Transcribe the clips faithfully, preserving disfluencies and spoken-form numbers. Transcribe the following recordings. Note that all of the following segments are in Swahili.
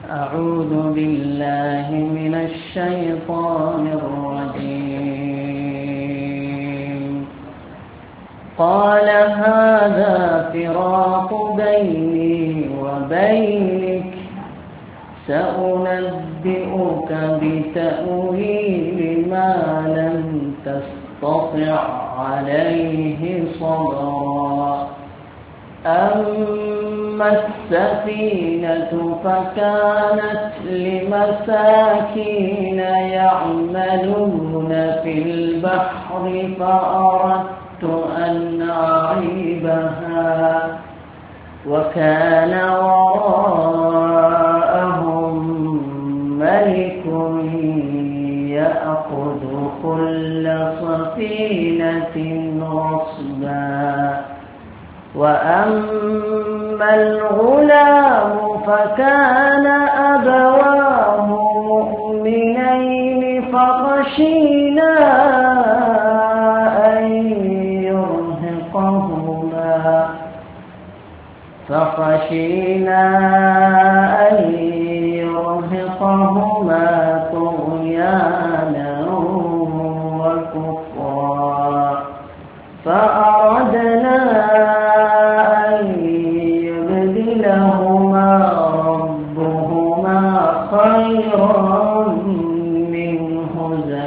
أعوذ بالله من الشيطان الرجيم. قال هذا فراق بيني وبينك سأنبئك بتأويل ما لم تستطع عليه صبرا. أما السفينة فكانت لمساكين يعملون في البحر فأردت أن أعيبها وكان وراءهم ملك يأخذ كل سفينة غصبا. وأما الغلام فكان أبواه مؤمنين فخشينا أن يرهقهما فخشينا أن يرهقهما طغيانا وكفرا فأردنا لهما ربهما خيرا منه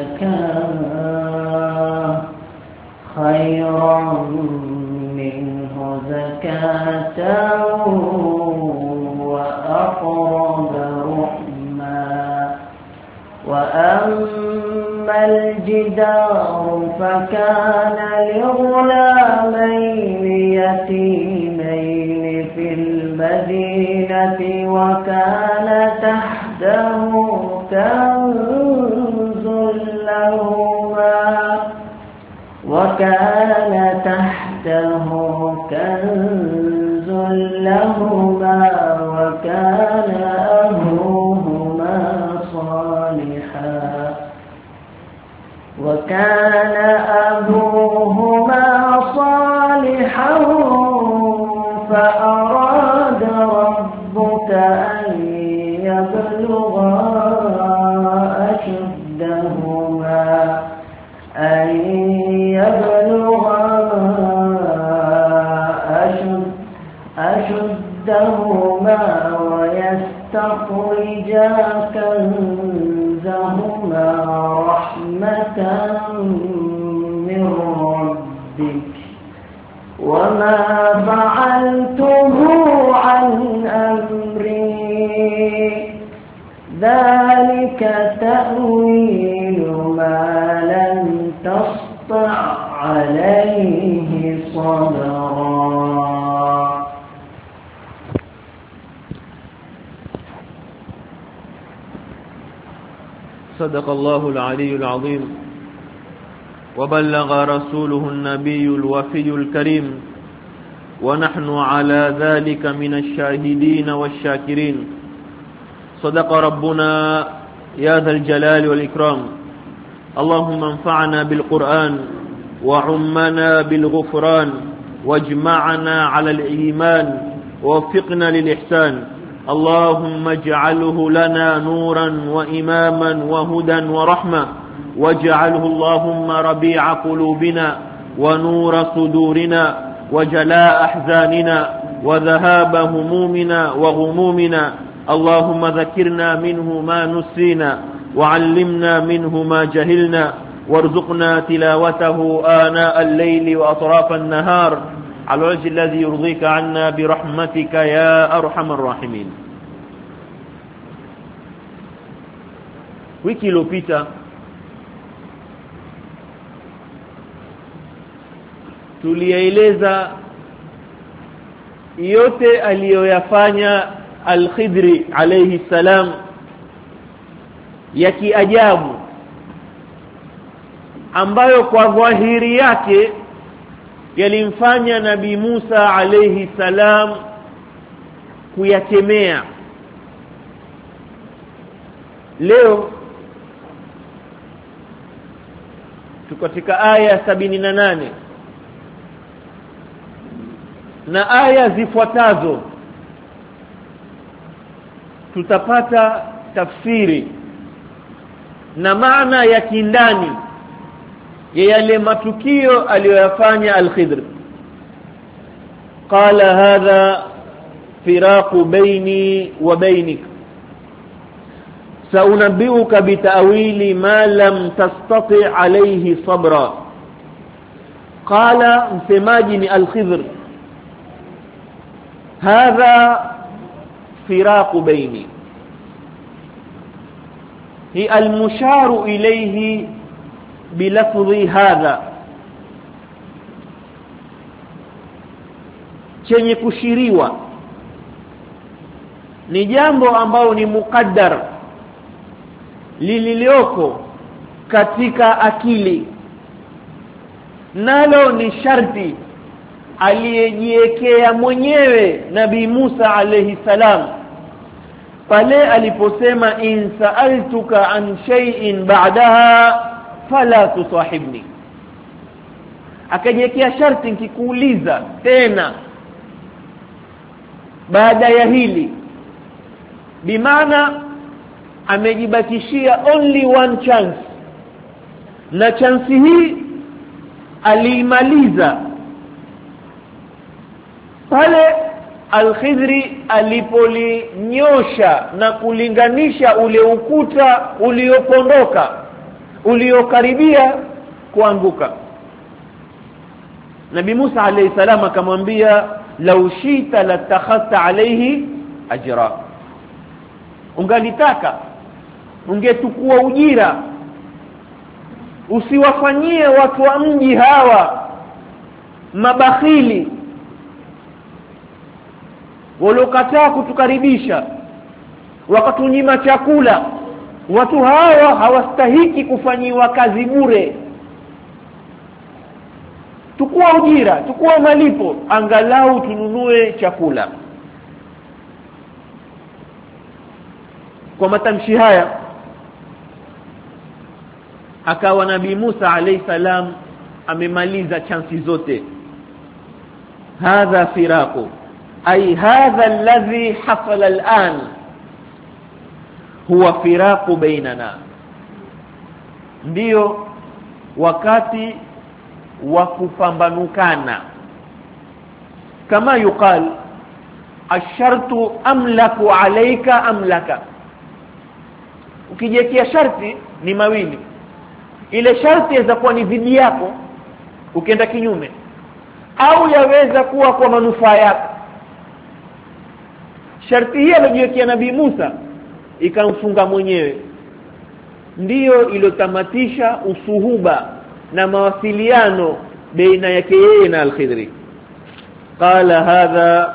زكاة خيرا منه زكاة وأقرب رحما. وأما الجدار فكان لغلامين يتيمين في المدينة وكان تحته كنز لهما وكان تحته كنز لهما وكان أبوهما صالحا وكان أبوهما صالحا فأراد ربك أن يبلغا أشدهما أن يبلغا أشد أشدهما ويستخرجا كنزهما رحمة من ربك وما فعلته عن أمري ذلك تأويل ما لم تسطع عليه صبرا. صدق الله العلي العظيم وبلغ رسوله النبي الوفي الكريم ونحن على ذلك من الشاهدين والشاكرين. صدق ربنا يا ذا الجلال والإكرام. اللهم انفعنا بالقرآن وعمنا بالغفران واجمعنا على الإيمان ووفقنا للإحسان. اللهم اجعله لنا نورا وإماما وهدى ورحمة واجعله اللهم ربيع قلوبنا ونور صدورنا وجلاء أحزاننا وذهاب همومنا وغمومنا. اللهم ذكرنا منه ما نسينا وعلمنا منه ما جهلنا وارزقنا تلاوته آناء الليل وأطراف النهار على الوجه الذي يرضيك عنا برحمتك يا أرحم الراحمين. Wiki iliyopita tulieleza yote aliyoyafanya Al-Khidri alayhi salam ya kiajabu ambayo kwa dhahiri yake yalimfanya Nabii Musa alayhi salam kuyakemea. Leo tuko katika aya sabini na nane na aya zifuatazo tutapata tafsiri na maana ya kindani ya yale matukio aliyoyafanya al-Khidr. Qala hadha firaqu baini wa bainik, saunabbiuka bitawili ma lam tastati alayhi sabra. Qala msemaji ni al-Khidr, hadha firaqu baini, hi al-musharu ilayhi bilafdhi hadha, chenye kushiriwa ni jambo ambalo ni muqaddar lililoko katika akili, nalo ni sharti aliyejiwekea mwenyewe Nabii Musa alayhi salam pale aliposema in sa'altuka an shay'in ba'daha fala tusahibni. Akajiwekea sharti, nikikuuliza tena baada ya hili, bimaana amejibakishia only one chance, na chance hii aliimaliza pale al-Khidri alipolinyosha na kulinganisha ule ukuta uliopondoka uliokaribia kuanguka. Nabii Musa alayhi salam akamwambia law shita latakhadta alayhi ajra, ungalitaka ungetukua ujira, usiwafanyie watu wa mji hawa mabakhili walokataa kutukaribisha wakatunyima chakula. Watu hawa hawastahiki kufanyiwa kazi bure, tukua ujira, tukua malipo, angalau tununue chakula. Kwa matamshi haya akawa Nabii Musa alayhi salam amemaliza chansi zote. Hadha firaqu, ay hadha alladhi hasala al'an huwa firaqu bainana, ndio wakati wa kupambanukana. Kama yuqal ashartu amlaku alayka amlaka, ukijiwekea sharti ni mawili, ile sharti yaweza kuwa ni dhidi yako ukienda kinyume, au yaweza kuwa kwa manufaa yako. Sharti hii aliyojiwekea Nabii Musa ikamfunga mwenyewe, ndiyo iliyotamatisha usuhuba na mawasiliano baina yake yeye na al-Khidri. Qala hadha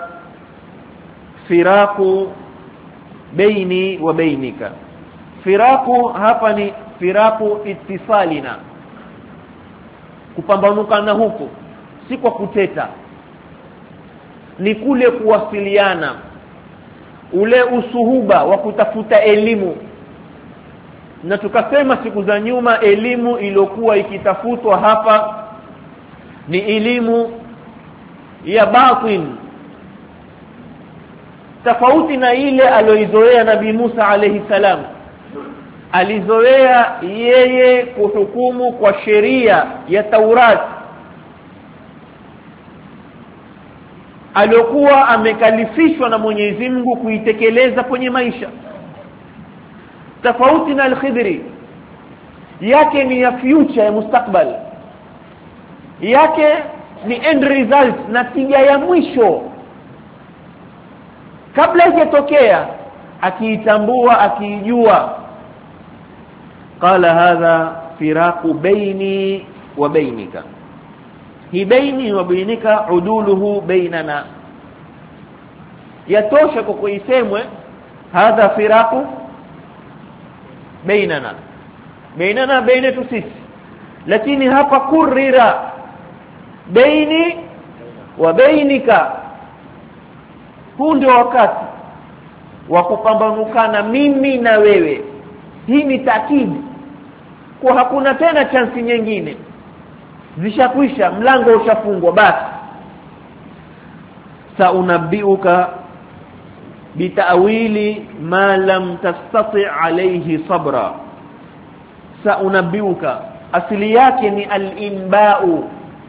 firaqu baini wa bainika. Firaqu hapa ni firaqu ittifalina, kupambanukana huko si kwa kuteta, ni kule kuwasiliana, ule usuhuba wa kutafuta elimu. Na tukasema siku za nyuma elimu iliyokuwa ikitafutwa hapa ni elimu ya batin, tofauti na ile aliyoizoea Nabii Musa alayhi salam. Alizoea yeye kuhukumu kwa sheria ya Taurat aliyokuwa amekalifishwa na Mwenyezi Mungu kuitekeleza kwenye maisha, tofauti na al-Khidri yake ni ya future, ya mustakbal, yake ni end result, natija ya mwisho kabla haijatokea, akiitambua, akiijua. Qala hadha firaqu baini wa bainika, hi baini wa bainika uduluhu bainana, yatosha kwa kuisemwe hadha firaqu bainana, bainana baina tu sisi, lakini hapa kurira baini wa bainika. Huu ndio wakati wa kupambanukana mimi na wewe. Hii ni taakidi kwa hakuna tena chance nyingine, zishakwisha, mlango ushafungwa. Basi saunabiuka bitawili ma lam tastati' alayhi sabra. Saunabiuka asili yake ni al-inba'u,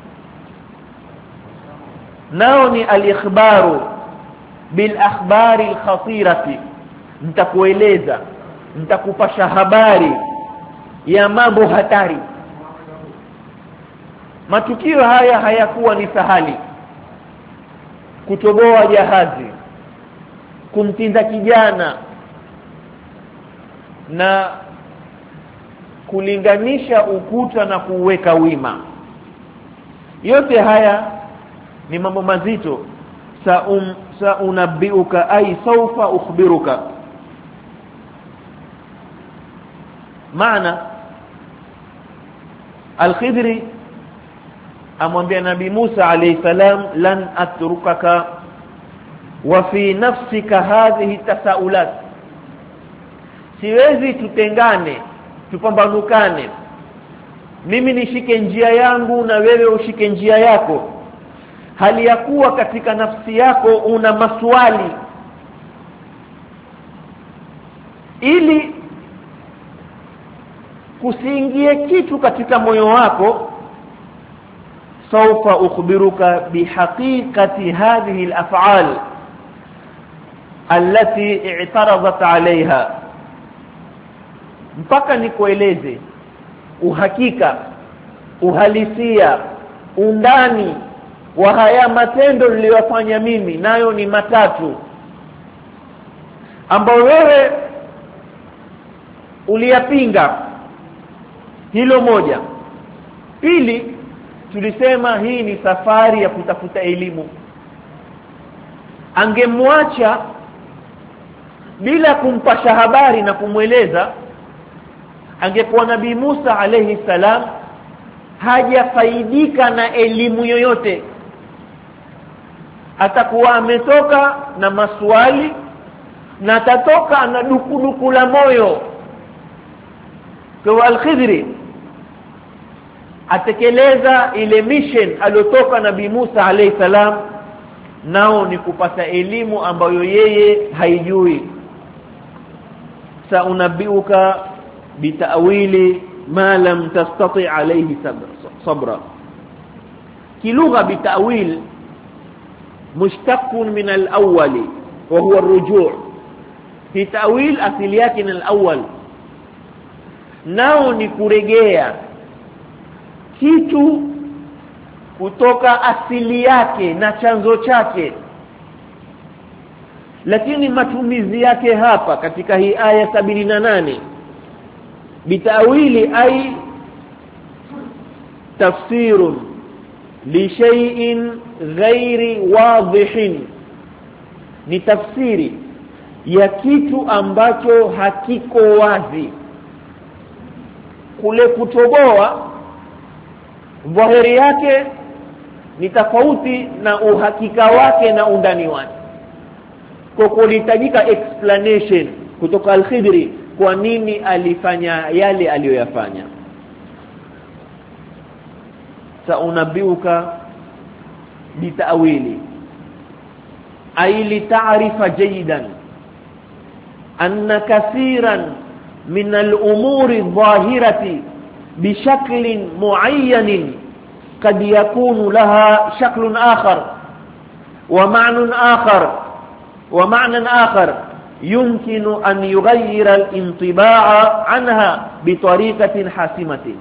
nao ni al-ikhbaru bil akhbari al-khatirati, nitakueleza nitakupasha habari ya mambo hatari. Matukio haya hayakuwa ni sahali: kutoboa jahazi, kumtinda kijana na kulinganisha ukuta na kuweka wima. Yote haya ni mambo mazito. Saum saunabiuka ay sawfa ukhbiruka. Maana Al-Khidri amwambia Nabii Musa alayhi salam, lan atrukaka wa fi nafsika hadhihi tasaulat, siwezi tutengane tupambanukane, mimi nishike njia yangu na wewe ushike njia yako, hali ya kuwa katika nafsi yako una maswali, ili kusiingie kitu katika moyo wako. Sawfa ukhbiruka bihaqiqati hadhihi al-af'al allati i'taradat 'alayha, mpaka nikueleze uhakika, uhalisia, undani wa haya matendo niliyofanya mimi, nayo ni matatu ambayo wewe uliyapinga. Hilo moja. Pili, tulisema hii ni safari ya kutafuta elimu. Angemwacha bila kumpasha habari na kumweleza, angekuwa Nabii Musa alayhi salam hajafaidika na elimu yoyote, atakuwa ametoka na maswali na atatoka na dukuduku la moyo. Kwa Al-Khidri atekeleza ile mission aliyotoka Nabii Musa alayhi salam, nao ni kupata elimu ambayo yeye haijui. Saunabiuka bitawili ma lam tastati' alayhi sabra. Kilugha bitawil mushtaqun min al-awwali wa huwa ar-ruju'. Bitawil asili yake ni al-awwal, nao ni kuregea kitu kutoka asili yake na chanzo chake. Lakini matumizi yake hapa katika hii aya sabini na nane, bitawili ay tafsirun li shay'in ghairi wadhihin, ni tafsiri ya kitu ambacho hakiko wazi. Kule kutoboa dhahiri yake ni tofauti na uhakika wake na undani wake. Kwa kulitajika explanation kutoka Al-Khidri kwa nini alifanya yale aliyoyafanya. Saunabiuka bitawili ay li ta'rifa jayidan anna kathiran min al-umuri adh-dhahirati bishaklin muayyanin qad yakunu laha shaklun akhar wa ma'nan akhar wa ma'nan akhar yumkinu an yughayyira al-intiba'a anha bitariqatin hasimatin.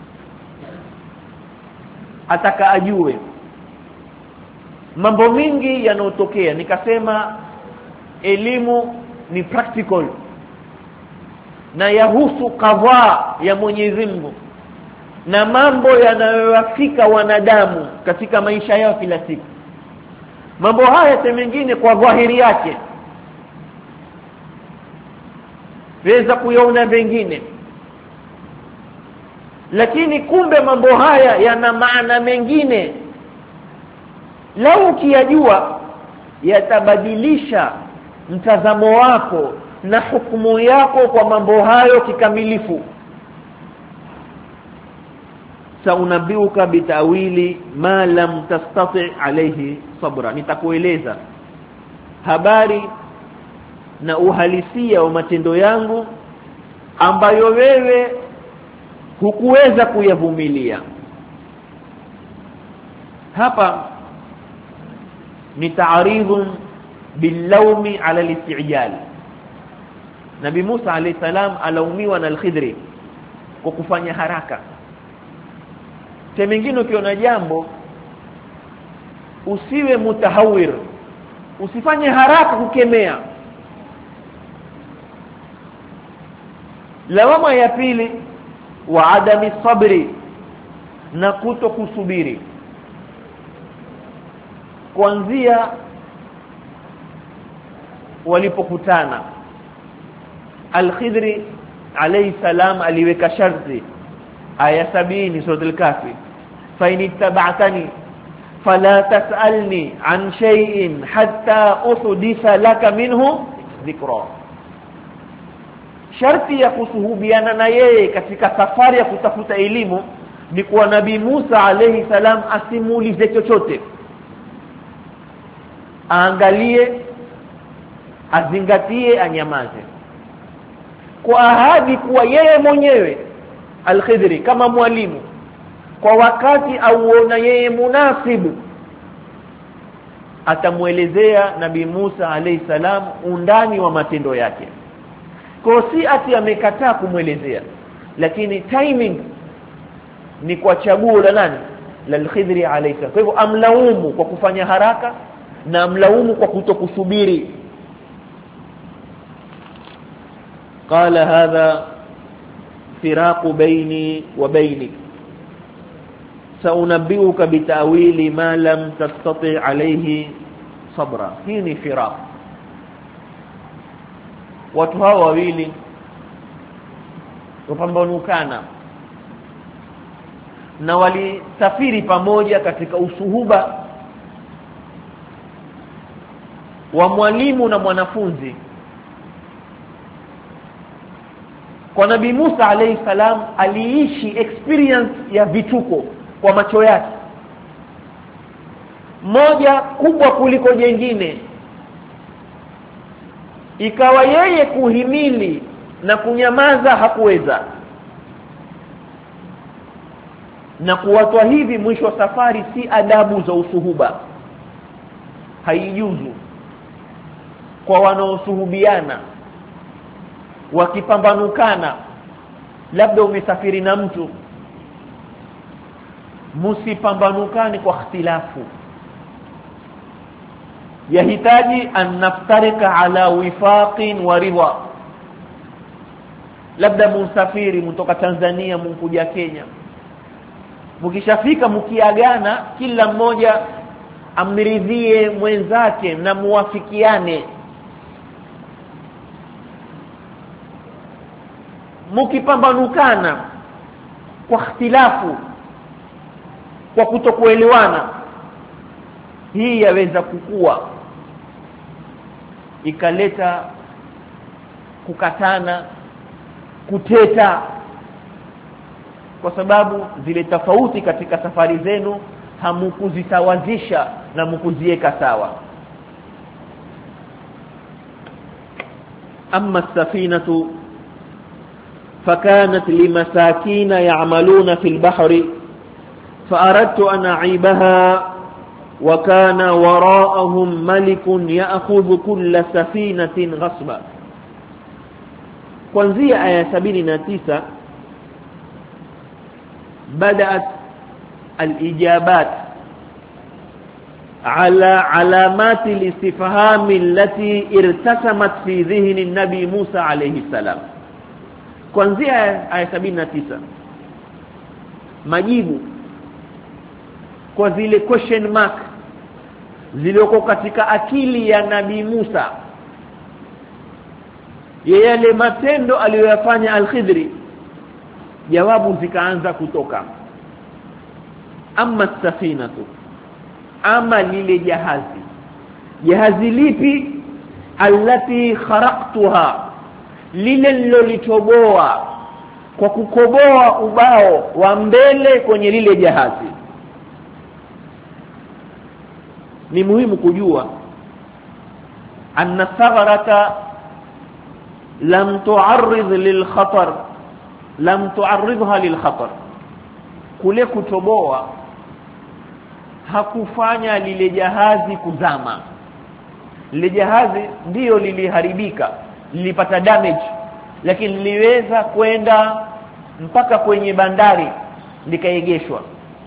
Ataka ajue mambo mingi yanayotokea. Nikasema elimu ni practical na yahusu kadhaa ya Mwenyezi Mungu na mambo yanayowafika wanadamu katika maisha yao kila siku. Mambo haya mengine kwa dhahiri yake weza kuyaona vingine, lakini kumbe mambo haya yana maana mengine. Lau ukiyajua yatabadilisha mtazamo wako na hukumu yako kwa mambo hayo kikamilifu. Saunabiuka bitawili ma lam tastati' alayhi sabra, nitakueleza habari na uhalisia wa matendo yangu ambayo wewe hukuweza kuyavumilia. Hapa ni ta'aridhun bilawmi ala al-istijal. Nabii Musa alayhi salam alaumiwa na al-Khidri kwa kufanya haraka. Tena mingine ukiona jambo usiwe mutahawir, usifanye haraka kukemea. Lawama ya pili wa adami sabri, na kuto kusubiri. Kuanzia walipokutana Al-Khidri alayhi salam aliweka sharti, aya sabini sura al-Kahfi, fa in ittaba'tani fala tas'alni an shay'in hatta uhditha laka minhu dhikra. Sharti ya kusuhubiana na yeye katika safari ya kutafuta elimu ni kwa Nabii Musa alayhi salam asimuulize chochote, aangalie, azingatie, anyamaze, kwa ahadi kuwa yeye mwenyewe Al-Khidri kama mwalimu kwa wakati auona yeye munasibu atamuelezea Nabii Musa alayhi salam undani wa matendo yake. Kwa si ati amekataa kumuelezea, lakini timing ni kwa chaguo la nani? La Al-Khidri alayhi salam. Kwa hivyo amlaumu kwa kufanya haraka na amlaumu kwa kutokusubiri. Qala hadha firaqu baini wa bainik, saunabbiuka bitawili ma lam tastati alayhi sabra. Hii ni firaq. Watu hawa wawili wapambanukana na walisafiri pamoja katika usuhuba wa mwalimu na mwanafunzi. Kwa Nabii Musa alayhi salam aliishi experience ya vituko kwa macho yake, moja kubwa kuliko jingine. Ikawa yeye kuhimili na kunyamaza hakuweza, na kuwatwa hivi mwisho wa safari si adabu za usuhuba. Haijuzu kwa wanaosuhubiana wakipambanukana, labda umesafiri na mtu, musipambanukani kwa ikhtilafu. Yahitaji an naftarika ala wifaqin wa ridha. Labda msafiri mtoka Tanzania mkuja Kenya, mkishafika mkiagana, kila mmoja amridhie mwenzake na muwafikiane. Mkipambanukana kwa ikhtilafu, kwa kutokuelewana, hii yaweza kukua ikaleta kukatana, kuteta, kwa sababu zile tofauti katika safari zenu hamukuzitawazisha na mkuzieka sawa. Amma as-safinatu فكانت لمساكين يعملون في البحر فأردت أن أعيبها وكان وراءهم ملك يأخذ كل سفينة غصبا. kuanzia aya sabini na tisa بدأت الإجابات على علامات الاستفهام التي ارتسمت في ذهن النبي موسى عليه السلام. kuanzia aya sabini na tisa majibu kwa zile question mark zilizoko katika akili ya Nabii Musa, yale matendo aliyoyafanya Al-Khidri, jawabu zikaanza kutoka. Amma safinatu, ama lile jahazi. Jahazi lipi? Allati kharaqtuha, lile lilolitoboa kwa kukoboa ubao wa mbele kwenye lile jahazi. Ni muhimu kujua anna thagarata lam tu'arrid lil khatar lam tu'arridha lil khatar, kule kutoboa hakufanya lile jahazi kuzama. Lile jahazi ndio liliharibika, lilipata damage, lakini liliweza kwenda mpaka kwenye bandari likaegeshwa.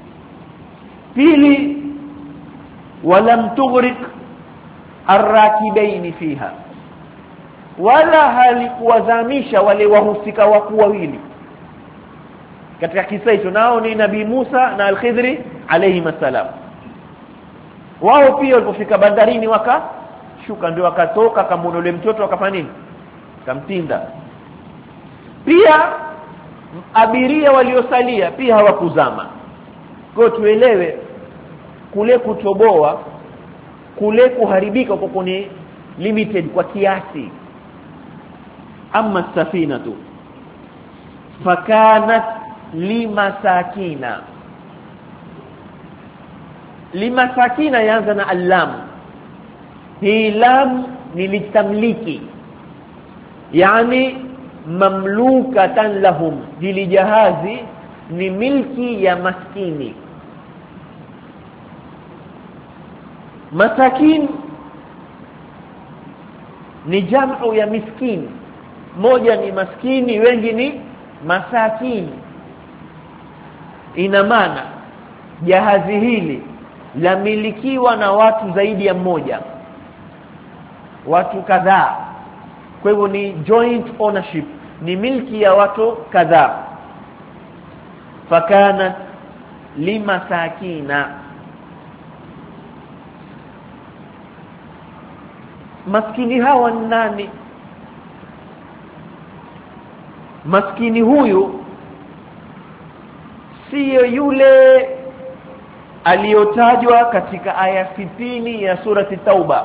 Pili, walam tughriq arrakibaini fiha, wala halikuwazamisha wale wahusika wakuu wawili katika kisa hicho, nao ni Nabii Musa na Al-Khidri alayhi masalam. Wao pia walipofika bandarini wakashuka, ndio wakatoka kama yule mtoto akafanya nini, kamtinda. Pia abiria waliosalia pia hawakuzama. Kwa tuelewe kule kutoboa, kule kuharibika kwa ni limited kwa kiasi. Amma safinatu fakanat limasakina. Limasakina yaanza na allam. Hii lam ni litamliki, yani mamlukatan lahum, hili jahazi ni milki ya maskini. Masakin ni jamu ya miskin, moja ni maskini, wengi ni masakin. Ina maana jahazi hili lamilikiwa na watu zaidi ya mmoja, watu kadhaa. Kwa hivyo ni joint ownership, ni milki ya watu kadhaa. Fakana limasakina, maskini hawa nani? Maskini huyu siyo yule aliyotajwa katika aya sitini ya surati Tauba,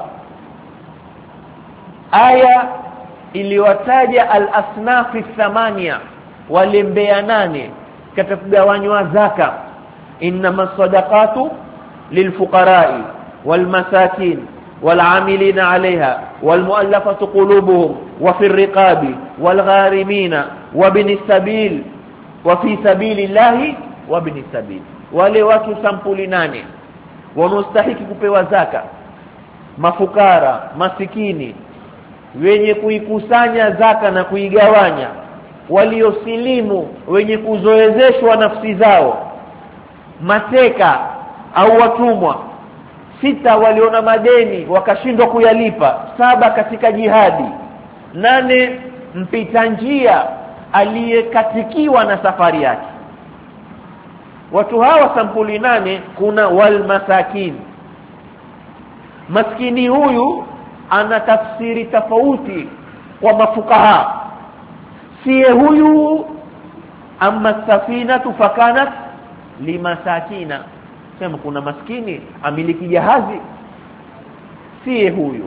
aya iliyowataja al-asnafi thamania, wale mbea nane katika kugawanywa zaka. Innamas sadaqatu lilfuqara'i walmasakin والعاملين عليها والمؤلفة قلوبهم وفي الرقاب والغارمين وابن السبيل وفي سبيل الله وابن السبيل. wale watu sampuli nane wanaostahili kupewa zaka: mafukara, masikini, wenye kuikusanya zaka na kuigawanya, waliosilimu, wenye kuzoezeshwa nafsi zao, mateka au watumwa, sita waliona madeni wakashindwa kuyalipa, saba katika jihadi, nane mpita njia aliyekatikiwa na safari yake. Watu hawa sampuli nane kuna wal masakin. Maskini huyu ana tafsiri tofauti kwa mafukaha, siye huyu. Amma safinatu fakanat limasakina, sema kuna maskini amiliki jahazi, siye huyu.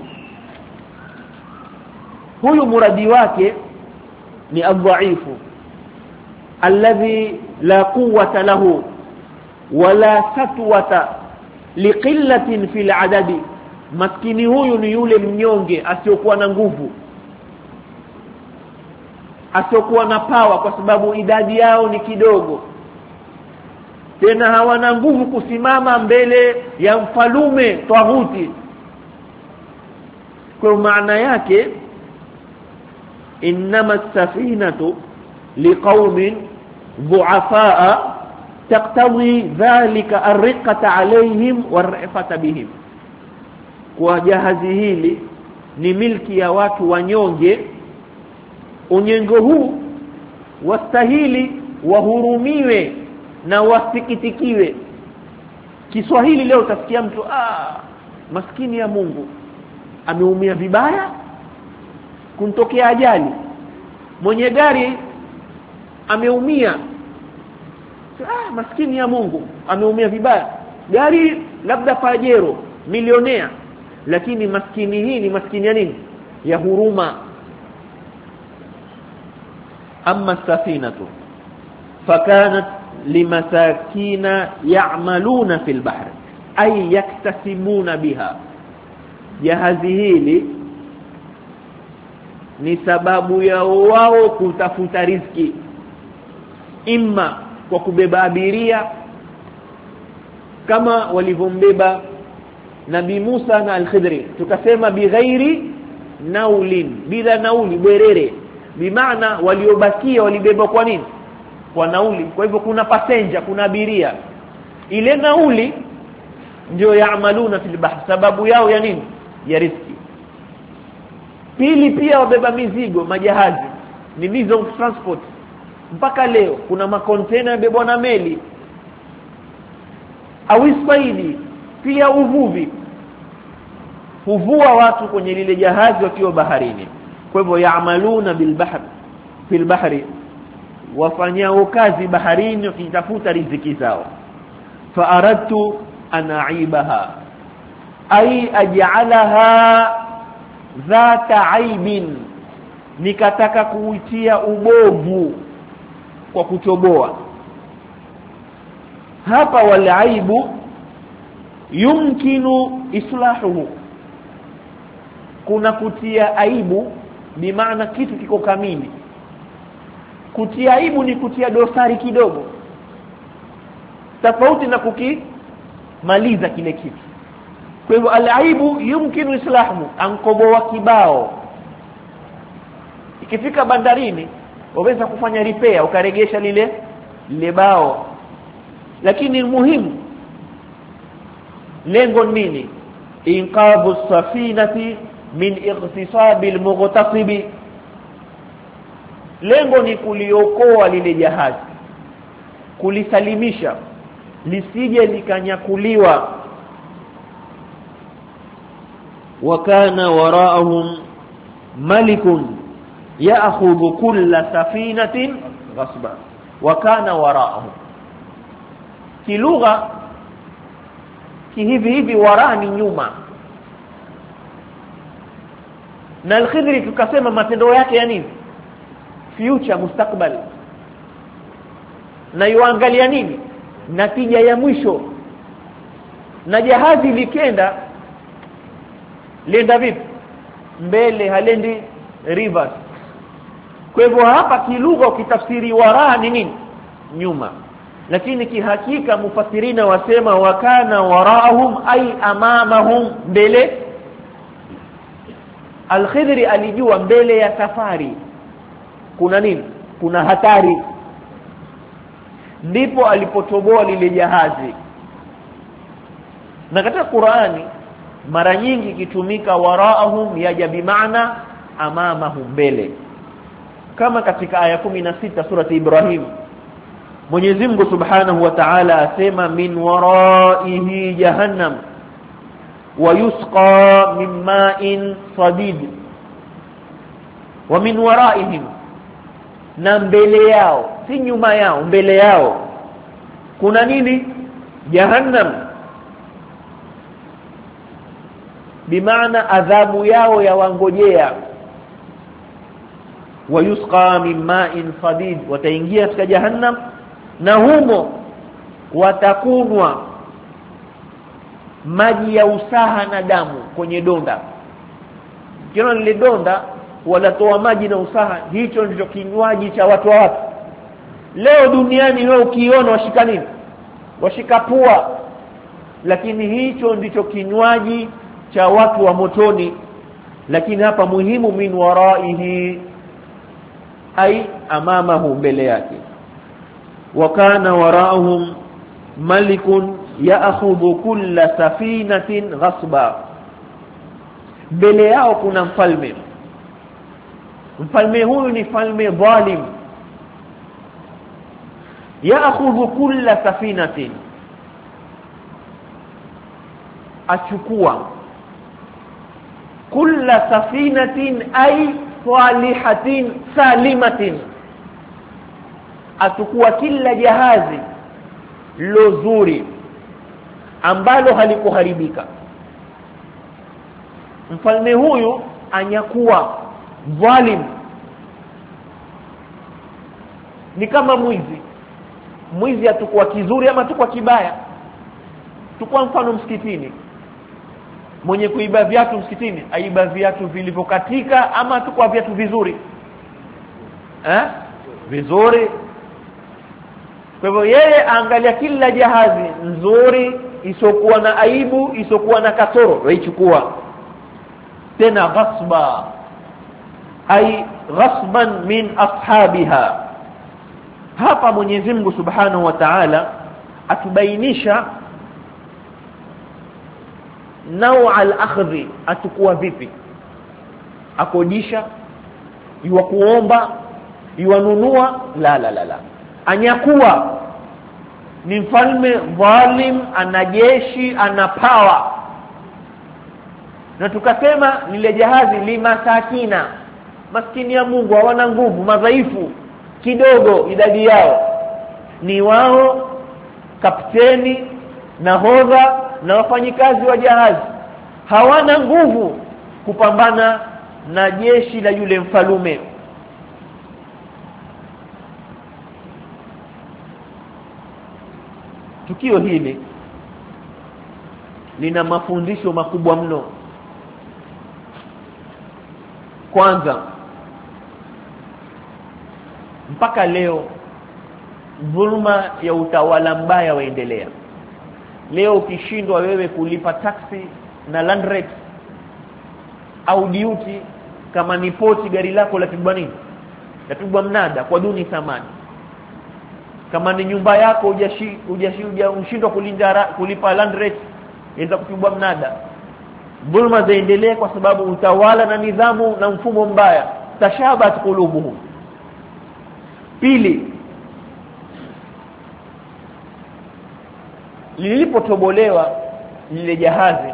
Huyu muradi wake ni adhaifu alladhi la quwwata lahu wala satwata liqillatin fil adadi. Maskini huyu ni yule mnyonge asiyokuwa na nguvu, asiyokuwa na power, kwa sababu idadi yao ni kidogo, tena hawana nguvu kusimama mbele ya mfalume tawuti. Kwa maana yake innamas safinatu liqaumin dhu'afaa taqtadi dhalika arriqata alayhim warifata bihim. Kwa jahazi hili ni milki ya watu wanyonge, unyengo huu wastahili wahurumiwe na wasikitikiwe. Kiswahili leo utasikia mtu ah maskini ya Mungu ameumia vibaya, kuntokea ajali, mwenye gari ameumia, ah maskini ya Mungu ameumia vibaya, gari labda Pajero, milionea. Lakini maskini hii ni maskini ya nini? Ya huruma. Amma safinatu fakanat limasakina ya'maluna fil bahr ay yaktasimuna biha. Jahazi hili ni sababu ya wao kutafuta riziki, imma kwa kubeba abiria kama walivyombeba Nabii Musa na Al-Khidri, tukasema bighairi naulin, bila nauli, bwerere, bimaana waliobakia walibeba kwa nini? Kwa nauli. Kwa hivyo kuna passenger, kuna abiria, ile nauli ndio yaamaluna fil bahr, sababu yao ya nini? Ya riziki. Pili, pia wabeba mizigo, majahazi ni means of transport. Mpaka leo kuna makontena yabebwa na meli au ispaidi, pia uvuvi, huvua watu kwenye lile jahazi wakiwa baharini. Kwa hivyo yaamaluna bil bahr fil bahri, wafanyao kazi baharini wakitafuta riziki zao. Fa aradtu an aibaha ay aj'alaha dhata aibin, nikataka kuitia ubovu kwa kutoboa. Hapa wal aibu yumkinu islahuhu, kuna kutia aibu bi maana kitu kiko kamili. Kutia aibu ni kutia dosari kidogo, tofauti na kukimaliza kile kitu. Kwa hivyo al-aibu yumkinu islahu, ankoboa kibao. Ikifika bandarini waweza kufanya repair, ukaregesha lile lile bao. Lakini muhimu, lengo nini? Inqadhu safinati min ightisabi al-mughtasibi, lengo ni kuliokoa lile jahazi, kulisalimisha lisije likanyakuliwa. Wakana waraahum malikun ya'khudhu kulla safinatin ghasba. Wakana waraahum, kilugha kihivi hivi, waraa ni nyuma, na Al-Khidri tukasema matendo yake ya nini? Future, mustakbal. Na yuangalia nini? Natija ya mwisho. Na jahazi likenda lenda vipi? Mbele, halendi reverse. Kwa hivyo hapa kilugha ukitafsiri waraa ni nini? Nyuma. Lakini kihakika mufassirina wasema wakana waraahum ay amamahum, mbele. Al-Khidri alijua mbele ya safari kuna nini? Kuna hatari. Ndipo alipotoboa lile jahazi. Na katika Qur'ani mara nyingi kitumika waraahum yaja bi maana amamahum, mbele. Kama katika aya kumi na sita surati Ibrahim, Mwenyezi Mungu Subhanahu wa Ta'ala asema min waraihi jahannam wa yusqa min ma'in sadid. Wa min waraihim, na mbele yao, si nyuma yao, mbele yao kuna nini? Jahannam, bimaana adhabu yao ya wangojea. Wa yusqa min ma'in sadid, wataingia katika jahannam na humo watakunwa maji ya usaha na damu kwenye donda. Kiona lile donda wanatoa maji na usaha, hicho ndicho kinywaji cha watu wa watu. Leo duniani wewe ukiona washika nini? Washika pua. Lakini hicho ndicho kinywaji cha watu wa motoni. Lakini hapa muhimu, min waraihi ay amamahu, mbele yake. Wakana waraahum malikun ya'khudhu kulla safinatin ghasba, mbele yao kuna mfalme. Mfalme huyu ni mfalme dhalim. Ya'khudhu kulla safinatin, achukua. Kulla safinatin ay salihatin salimatin, atukua kila jahazi lozuri ambalo halikuharibika. Mfalme huyu anyakuwa dhalim, ni kama mwizi. Mwizi atukua kizuri ama atukua kibaya. Tukua mfano msikitini, mwenye kuiba viatu msikitini aiba viatu vilivyokatika ama tu kwa viatu vizuri eh vizuri. Kwa hivyo yeye angalia kila jahazi nzuri isokuwa na aibu isokuwa na kasoro waichukua tena ghasba ay ghasban min ashabiha. Hapa Mwenyezi Mungu Subhanahu wa Ta'ala atubainisha nau al-akhdhi atakuwa vipi, akodisha yuwa kuomba yuanunua la la la la anyakuwa ni mfalme dhalim, ana jeshi, ana power. Na tukasema lile jahazi limasakina, maskini ya Mungu, hawana nguvu, madhaifu kidogo idadi yao, ni wao kapteni, nahodha na wafanyikazi wa jahazi, hawana nguvu kupambana na jeshi la yule mfalume. Tukio hili lina mafundisho makubwa mno. Kwanza, mpaka leo dhulma ya utawala mbaya waendelea. Leo ukishindwa wewe kulipa taxi na land rate au duty, kama ni poti gari lako lapigwa nini, lapigwa mnada kwa duni thamani. Kama ni nyumba yako hujashi hujashi unashindwa kulinda kulipa land rate, inaweza kupigwa mnada. Dhulma zaendelea kwa sababu utawala na nidhamu na mfumo mbaya, tashabat qulubuhum. Pili, lilipotobolewa lile jahazi,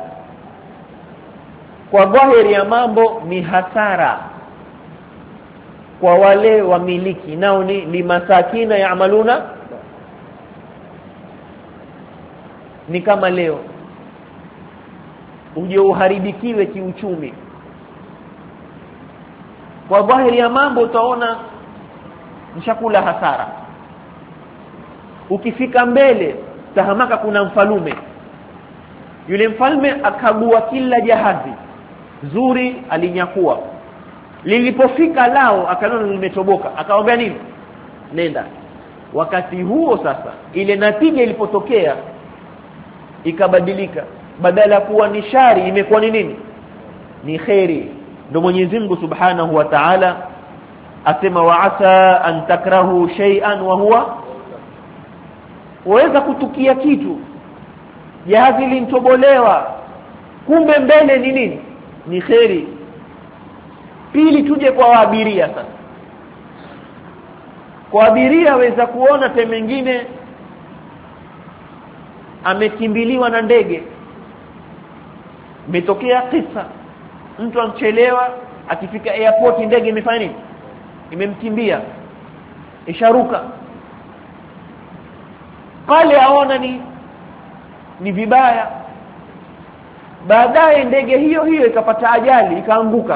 kwa dhahiri ya mambo ni hasara kwa wale wamiliki, nao ni limasakina yaamaluna. Ni kama leo uje uharibikiwe kiuchumi, kwa dhahiri ya mambo utaona mshakula hasara. Ukifika mbele tahamaka kuna mfalume, yule mfalme akagua kila jahazi zuri alinyakua. Lilipofika lao akaona limetoboka, akamwambia nini, nenda. Wakati huo sasa ile natija ilipotokea ikabadilika, badala kuwa ni shari imekuwa ni nini, ni khairi. Ndio Mwenyezi Mungu Subhanahu wa Ta'ala asema wa'asa an takrahu shay'an wa huwa, waweza kutukia kitu jahazi lintobolewa kumbe mbele ni nini, ni khairi. Pili, tuje kwa abiria sasa. Kwa abiria waweza kuona te mengine amekimbiliwa na ndege. Imetokea kisa mtu amchelewa, akifika airport ndege imefanya nini, imemkimbia, isharuka pale, aona ni ni vibaya. Baadaye ndege hiyo hiyo ikapata ajali, ikaanguka,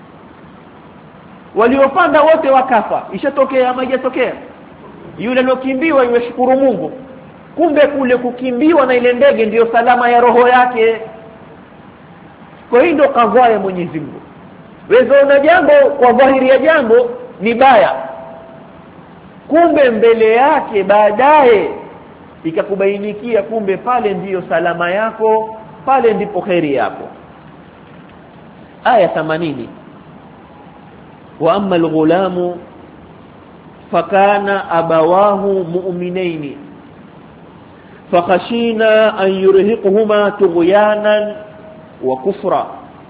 waliopanda wote wakafa. Ishatokea ama haijatokea? Yule aliyokimbiwa yashukuru Mungu, kumbe kule kukimbiwa na ile ndege ndiyo salama ya roho yake. Kwa hiyo ndio kadhaa ya Mwenyezi Mungu. Wewe una jambo kwa dhahiri ya jambo ni baya, kumbe mbele yake baadaye ikakubainikia kumbe pale ndiyo salama yako, pale ndipo khairi yako. Aya themanini, wa amma al-ghulamu fakana abawahu mu'minaini fakhashina an yurhiquhuma tughyanan wa kufra.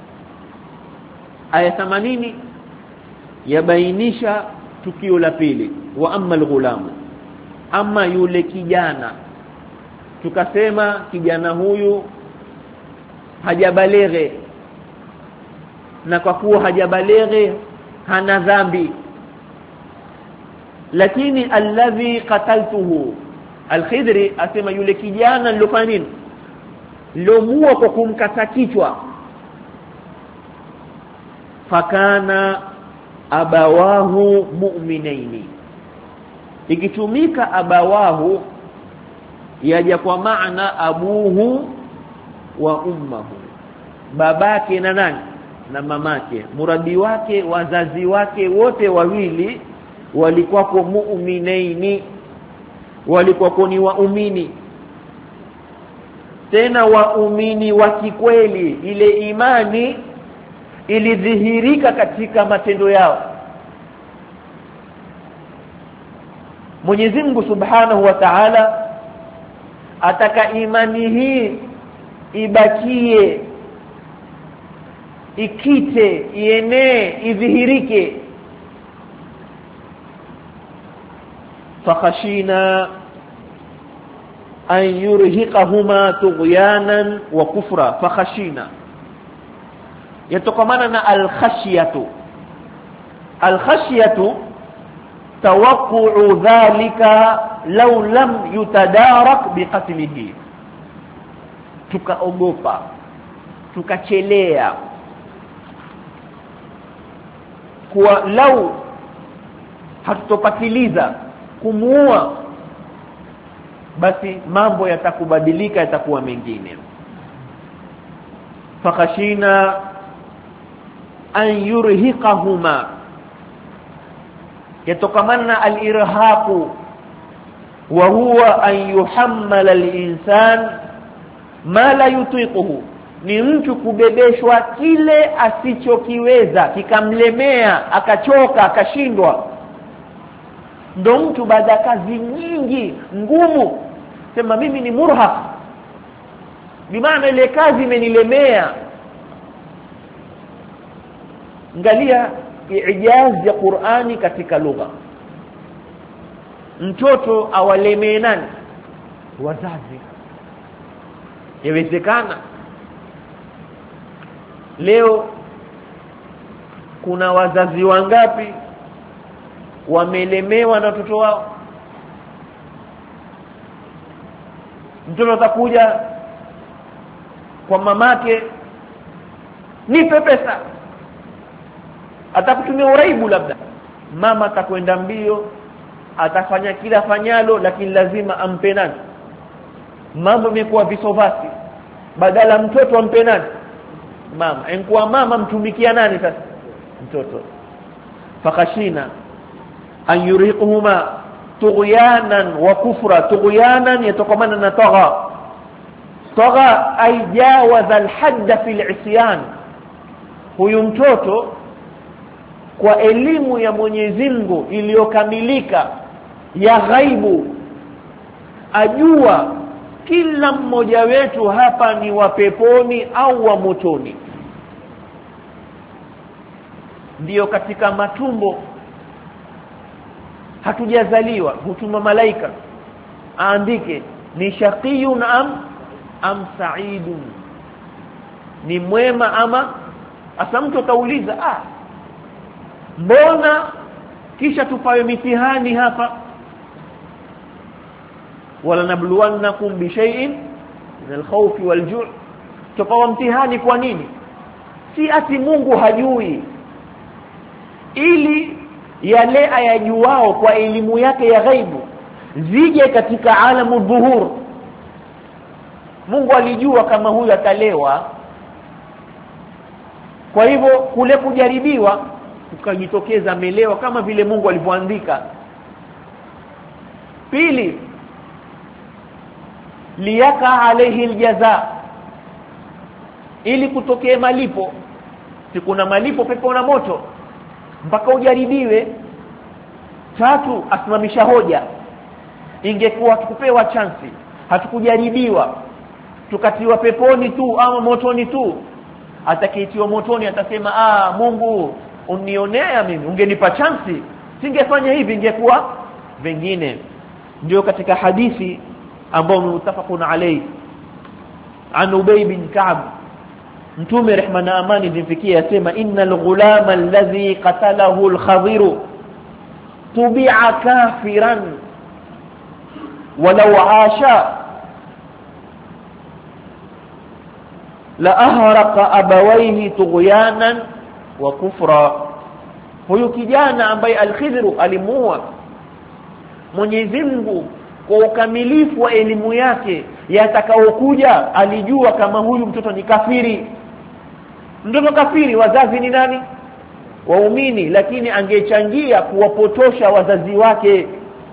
Aya themanini yabainisha tukio la pili, wa amma al-ghulamu, ama yule kijana. Tukasema kijana huyu hajabaleghe, na kwa kuwa hajabaleghe hana dhambi, lakini alladhi qataltuhu, Al-Khidri asema yule kijana nilofanya nini, nilomua kwa kumkata kichwa, fakana abawahu mu'minaini. Ikitumika abawahu yaja kwa maana abuhu wa ummuhu, babake na nani na mamake. Muradi wake wazazi wake wote wawili walikuwa kwa mu'minaini, walikuwa ni waumini, tena waumini wa kikweli. Ile imani ilidhihirika katika matendo yao. Mwenyezi Mungu Subhanahu wa Ta'ala ataka imani hii ibakie, ikite, ienee, idhihirike. fakhashina an yurhiqahuma tughyanan wa kufra. fakhashina yatokamana na al-khashyatu. Al-khashyatu tawaqqu'u dhalika law lam yutadarak biqatlihi. Tukaogopa, tukachelea kwa lau hatutopatiliza kumuua, basi mambo yatakubadilika, yatakuwa mengine. fakhashina an yurhiqahuma yatokamana al-irhaqu wa huwa an yuhammala al-insan ma la yutiquhu, ni mtu kubebeshwa kile asichokiweza, kikamlemea, akachoka, akashindwa. Ndo mtu baada kazi nyingi ngumu sema mimi ni murhaq, bimaana ile kazi imenilemea. Angalia ijaz ya Qur'ani katika lugha. Mtoto awalemee nani? Wazazi. Yawezekana leo kuna wazazi wangapi wamelemewa na watoto wao? Mtoto atakuja kwa mamake, nipe pesa, atakutumia uraibu labda. Mama atakwenda mbio, atafanya kila fanyalo, lakini lazima ampe nani? Mambo yamekuwa visovasi, badala mtoto ampe nani? Mama. Enkuwa mama mtumikia nani sasa? Mtoto. fakhashina an yuriquhuma tughyanan wa kufra. Tughyanan yatokamana na tagha. Tagha ay jawaza al-hadd fi al-isyan. Huyu mtoto kwa elimu ya Mwenyezi Mungu iliyokamilika ya ghaibu ajua kila mmoja wetu hapa ni wa peponi au wa motoni. Ndiyo katika matumbo hatujazaliwa, hutuma malaika aandike ni shaqiyun am am sa'idun, ni mwema ama. Asa mtu atauliza, ah mbona kisha tupawe mitihani hapa? wala nabluwannakum bi shay'in min al-khawfi wal-ju'. Tupawa mtihani kwa nini? Si ati Mungu hajui, ili yale ayajuao kwa elimu yake ya ghaibu zije katika alamu dhuhur. Mungu alijua kama huyu atalewa, kwa hivyo kule kujaribiwa ukajitokeza amelewa kama vile Mungu alivyoandika. Pili, liyaka alayhi aljaza, ili kutokee malipo. Si kuna malipo pepo na moto mpaka ujaribiwe. Tatu, asimamisha hoja. Ingekuwa tukupewa chansi, hatukujaribiwa, tukatiwa peponi tu ama motoni tu, atakayeitiwa motoni atasema ah Mungu unionea mimi, ungenipa chansi singefanya hivi, ingekuwa vingine. Ndio katika hadithi ambao mutafaqun alayhi an Ubay bin Ka'b, Mtume rehma na amani zimfikie yasema innal ghulama alladhi qatalahu al-Khadhir tubi'a kafiran walau asha la ahraqa abawayhi tughyanan wa kufra. Huyu kijana ambaye al-Khidr alimuua, Mwenyezi Mungu kwa ukamilifu wa elimu yake yatakaokuja alijua kama huyu mtoto ni kafiri, Mtoto kafiri wazazi ni nani? Waumini, lakini angechangia kuwapotosha wazazi wake.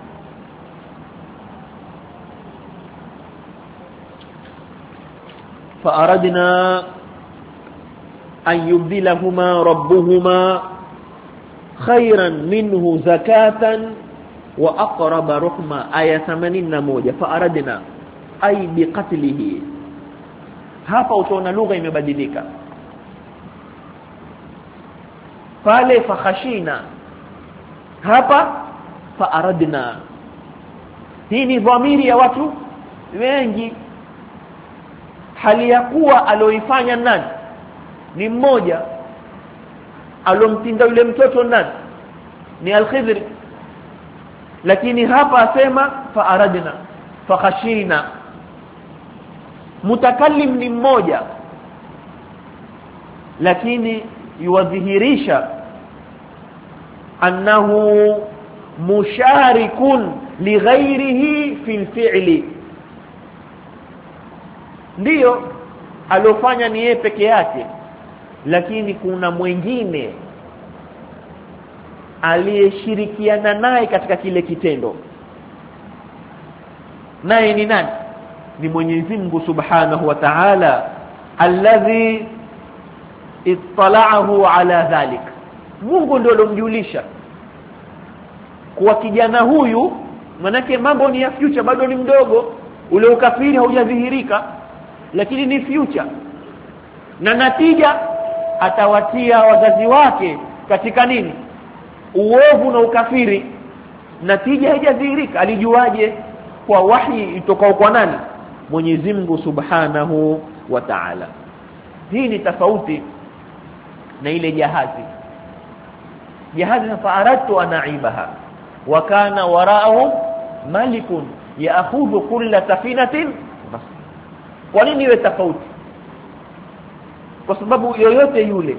فأردنا أن يبدلهما ربهما خيرا منه زكاة وأقرب رحمة. آية ثمانين na moja. فأردنا أي بقتله. hapa utaona lugha imebadilika. Pale fakhashina, hapa faaradna. Hii ni dhamiri ya watu wengi, hali ya kuwa aloifanya nani? Ni mmoja. Alomtinda yule mtoto nani? Ni Al-Khidr. Lakini hapa asema faaradna, fakhashina. Mutakallim ni mmoja, lakini yuwadhihirisha annahu musharikun lighairihi fil fi'li. Ndiyo alofanya ni yeye peke yake, lakini kuna mwingine aliyeshirikiana naye katika kile kitendo. Naye ni nani? Ni Mwenyezi Mungu Subhanahu wa Ta'ala, alladhi ittala'ahu ala dhalik. Mungu ndio alomjulisha kwa kijana huyu, manake mambo ni ya future, bado ni mdogo, ule ukafiri haujadhihirika, lakini ni future. Na natija atawatia wazazi wake katika nini? Uovu na ukafiri. Natija haijadhihirika. Alijuaje? Kwa wahi itokao kwa nani? Mwenyezi Mungu Subhanahu wa Ta'ala. Hii ni tofauti na ile jahazi. Jahazi fa'aradtu anaibaha wa kana wara'ahum malikun ya'khudhu kull safinatin. Kwa nini iwe tofauti? Kwa sababu yoyote yule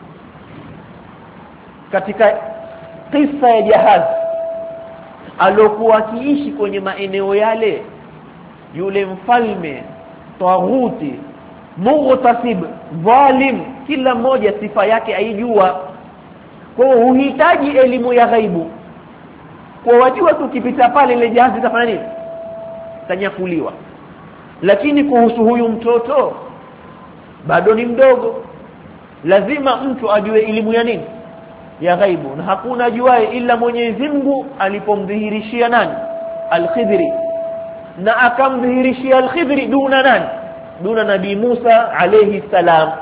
katika kisa ya jahazi alokuwa akiishi kwenye maeneo yale, yule mfalme tawuti mughtasib zalim, kila mmoja sifa yake aijua. Kwa hiyo uhitaji elimu ya ghaibu. Kwa wajua tu ukipita pale ile jahazi itafanya nini? Tanyakuliwa. Lakini kuhusu huyu mtoto bado ni mdogo, lazima mtu ajue elimu ya nini? Ya ghaibu. Na hakuna ajuaye ila Mwenyezi Mungu alipomdhihirishia nani? Al-Khidri. Na akamdhihirishia Al-Khidri duna nani? Duna Nabii Musa alayhi salam.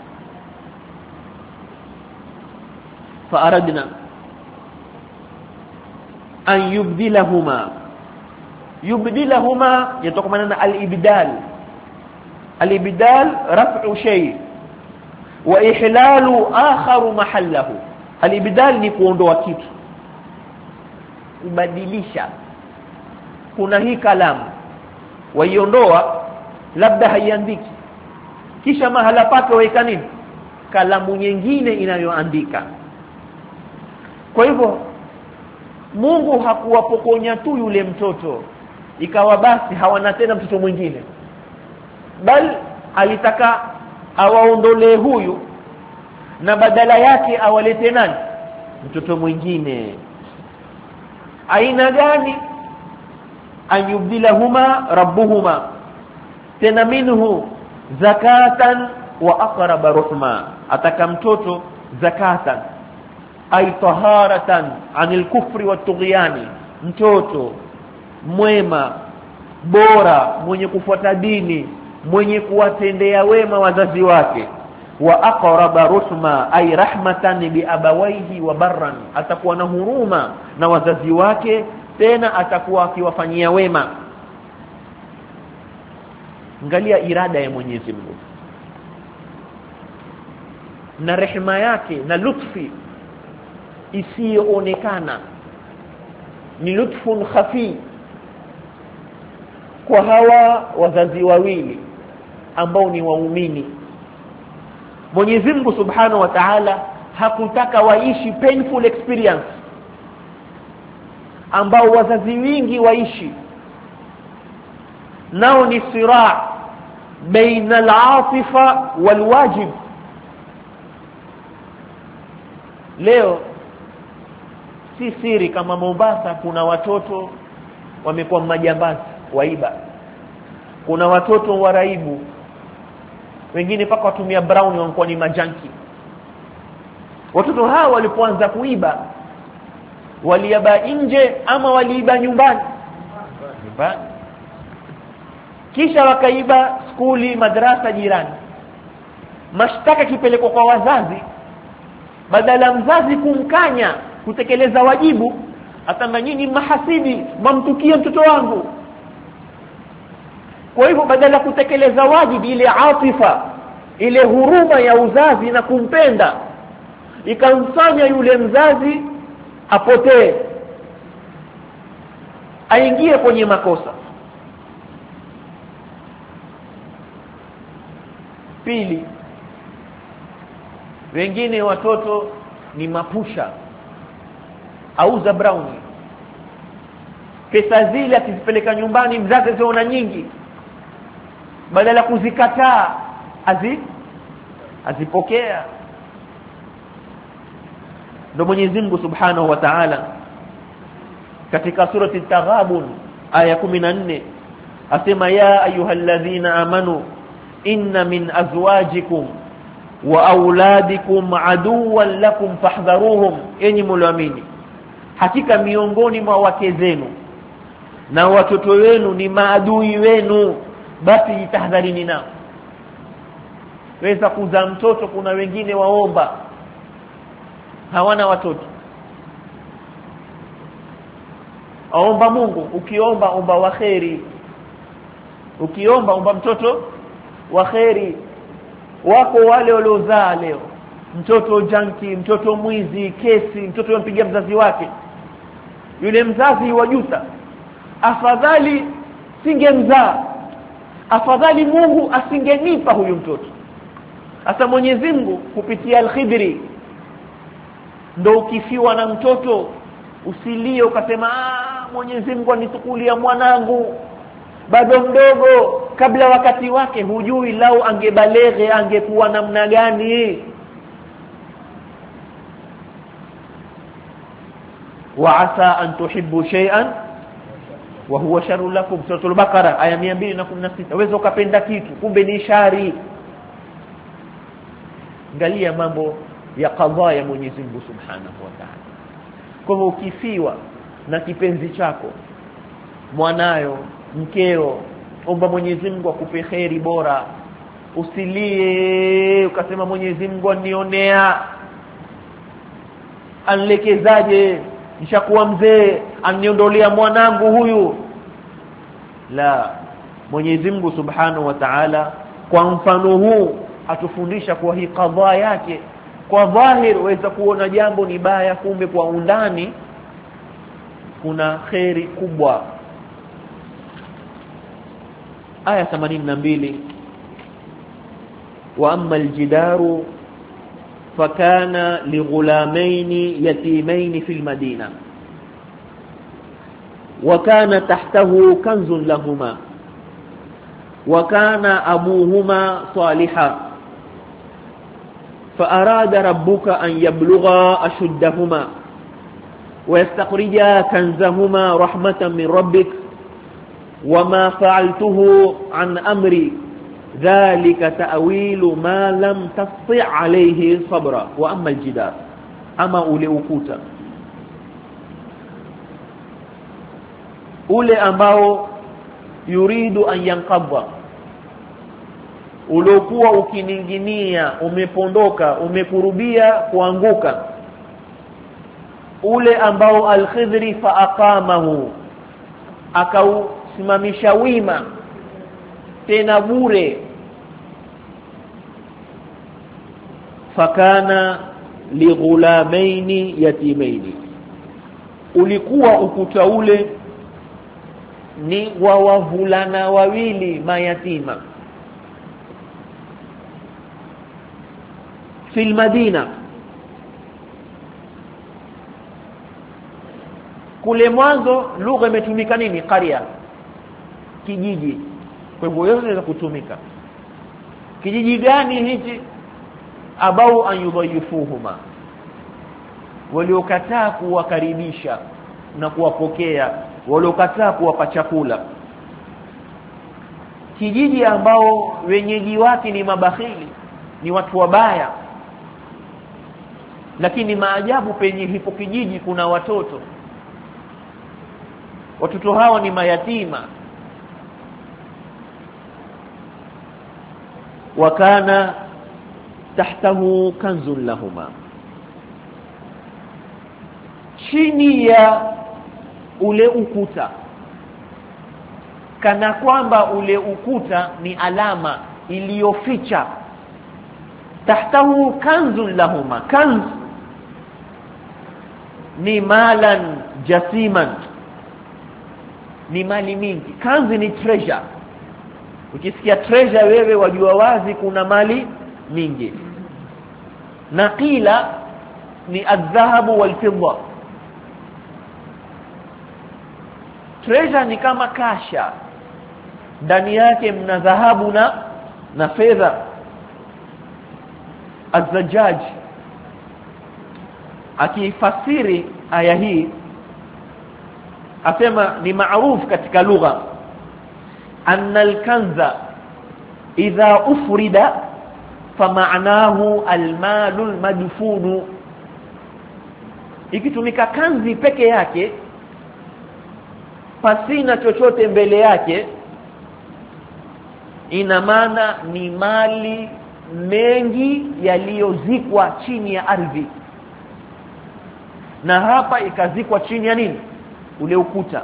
فأردنا أن يبدلهما. يبدلهما يتوقع الإبدال. الإبدال رفع شيء وإحلال آخر محله. الإبدال ni kuondoa kitu, kubadilisha. Kuna hii kalamu waiondoa, labda haiandiki, kisha mahala pake waweka nini? Kalamu nyingine inayoandika. Kwa hivyo Mungu hakuwapokonya tu yule mtoto ikawa basi hawana tena mtoto mwingine, bali alitaka awaondolee huyu na badala yake awalete nani? Mtoto mwingine. Aina gani? Ayubdilahuma rabbuhuma tena minhu zakatan wa aqraba ruhma. Ataka mtoto zakatan ay taharatan anil kufri wa tughyani, mtoto mwema bora, mwenye kufuata dini, mwenye kuwatendea wema wazazi wake. Wa aqraba ruhma ay rahmatan bi abawayhi wa barran, atakuwa na huruma na wazazi wake, tena atakuwa akiwafanyia wema. Angalia irada ya Mwenyezi Mungu na rehema yake na lutfi isiyoonekana. Ni lutfun khafi kwa hawa wazazi wawili ambao ni waumini. Mwenyezi Mungu Subhanahu wa Ta'ala hakutaka waishi painful experience ambao wazazi wengi waishi nao, ni siraa baina al-atifa wal-wajib. Leo si siri kama Mombasa kuna watoto wamekuwa majambazi waiba, kuna watoto waraibu, wengine paka watumia brown wanakuwa ni majanki. Watoto hawa walipoanza kuiba waliiba nje ama waliiba nyumbani? Nyumbani. Kisha wakaiba skuli, madrasa jirani. Mashtaka kipelekwa kwa wazazi, badala mzazi kumkanya kutekeleza wajibu, atamba nyinyi mahasidi, mamtukie mtoto wangu. Kwa hivyo badala kutekeleza wajibu, ile atifa, ile huruma ya uzazi na kumpenda, ikamfanya yule mzazi apotee, aingie kwenye makosa. Pili, wengine watoto ni mapusha, auza brownie. Pesa zile akizipeleka nyumbani mzazi ziona nyingi, badala kuzikataa azi azipokea. Ndio Mwenyezi Mungu Subhanahu wa Ta'ala katika surati At-Taghabun aya kumi na nne asema, ya ayyuhalladhina amanu inna min azwajikum wa auladikum aduwwan lakum fahdharuhum, enyi mlioamini, hakika miongoni mwa wake zenu na watoto wenu ni maadui wenu, basi jitahadharini nao. Weza kuzaa mtoto, kuna wengine waomba hawana watoto, aomba Mungu. Ukiomba omba waheri, ukiomba omba mtoto waheri. Wako wale waliozaa leo mtoto janki, mtoto mwizi, kesi, mtoto yampigia mzazi wake, yule mzazi wajuta, afadhali singemzaa, afadhali Mungu asingenipa huyu mtoto. Hata Mwenyezi Mungu kupitia Al-Khidri, ndo ukifiwa na mtoto usilie ukasema ah, Mwenyezi Mungu anitukulia mwanangu bado mdogo, kabla wakati wake. Hujui lau angebalege angekuwa namna gani. Wa asa an tuhibbu shay'an wa huwa sharrun lakum, suratul Baqara aya mia mbili na kumi na sita. Wewe ukapenda kitu kumbe ni shari. Angalia mambo ya qadha ya Mwenyezi Mungu Subhanahu wa Ta'ala. Kwa hivyo ukifiwa na kipenzi chako, mwanayo, mkeo, omba Mwenyezi Mungu akupe kheri bora. Usilie ukasema Mwenyezi Mungu anionea, anlekezaje, nishakuwa mzee, aniondolea mwanangu huyu. La, Mwenyezi Mungu Subhanahu wa Ta'ala kwa mfano huu atufundisha kwa hii qadha yake. Kwa dhahir waweza kuona jambo ni baya, kumbe kwa undani kuna khairi kubwa. Aya themanini na mbili, wa amma aljidaru fakana lighulamaini yatimaini fil madina wa kana tahtahu kanzun lahuma wa kana abuhuma salihan فأراد ربك أن يبلغا أشدهما ويستخرجا كنزهما رحمة من ربك وما فعلته عن أمري ذلك تأويل ما لم تستطع عليه صبرا وأما الجدار أما أولي أكوتا أولي أماو يريد أن ينقضى, uliokuwa ukininginia, umepondoka, umekurubia kuanguka. Ule ambao Al-Khidri fa aqamahu, akausimamisha wima tena bure. Fakana lighulamaini yatimaini, ulikuwa ukuta ule ni wa wavulana wawili mayatima. Fil Madina, kule mwanzo lugha imetumika nini? Qaria, kijiji. Kwa hivyo yote inaweza kutumika. Kijiji gani hichi? Abau an yudhayifuhuma, waliokataa kuwakaribisha na kuwapokea, waliokataa kuwapa chakula. Kijiji ambao wenyeji wake ni mabakhili, ni watu wabaya, lakini maajabu penye hipo kijiji kuna watoto. Watoto hawa ni mayatima. Wakana tahtahu kanzun lahuma, chini ya ule ukuta, kana kwamba ule ukuta ni alama iliyoficha. Tahtahu kanzun lahuma, kanz ni malan jasiman, ni mali mingi. Kanzi ni treasure. Ukisikia treasure wewe wajua wazi kuna mali mingi. Naqila ni adh-dhahabu wal-fidda. Treasure ni kama kasha, ndani yake mna dhahabu na na fedha. Az-Zajjaj akifasiri aya hii asema ni maarufu katika lugha anna al-kanza idha ufrida fama'nahu al-malu al-madfunu. Ikitumika kanzi peke yake pasina chochote mbele yake, ina maana ni mali mengi yaliyozikwa chini ya ardhi. Na hapa ikazikwa chini ya nini? Ule ukuta.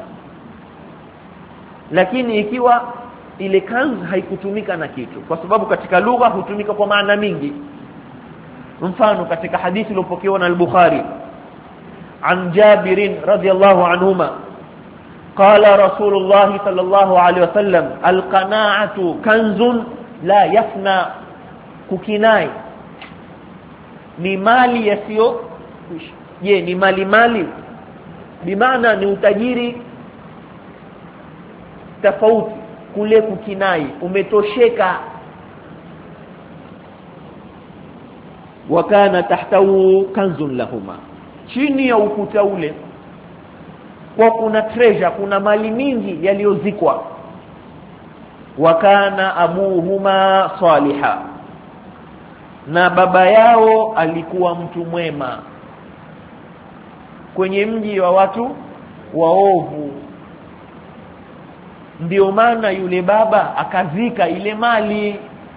Lakini ikiwa ile kanz haikutumika na kitu, kwa sababu katika lugha hutumika kwa maana mingi. Mfano katika hadithi iliyopokewa na al-Bukhari an Jabir radhiyallahu anhuma qala Rasulullah sallallahu alayhi wasallam al-qana'atu kanzun la yafna. Kukinai ni mali yasiyo. Je, ni mali mali? Bimaana ni utajiri tofauti. Kule kukinai umetosheka. Wakana tahtahu kanzun lahuma, chini ya ukuta ule kwa kuna treasure, kuna mali mingi yaliyozikwa. Wakana abuhuma saliha, na baba yao alikuwa mtu mwema. Kwenye mji wa watu waovu, ndio maana yule baba akazika ile mali.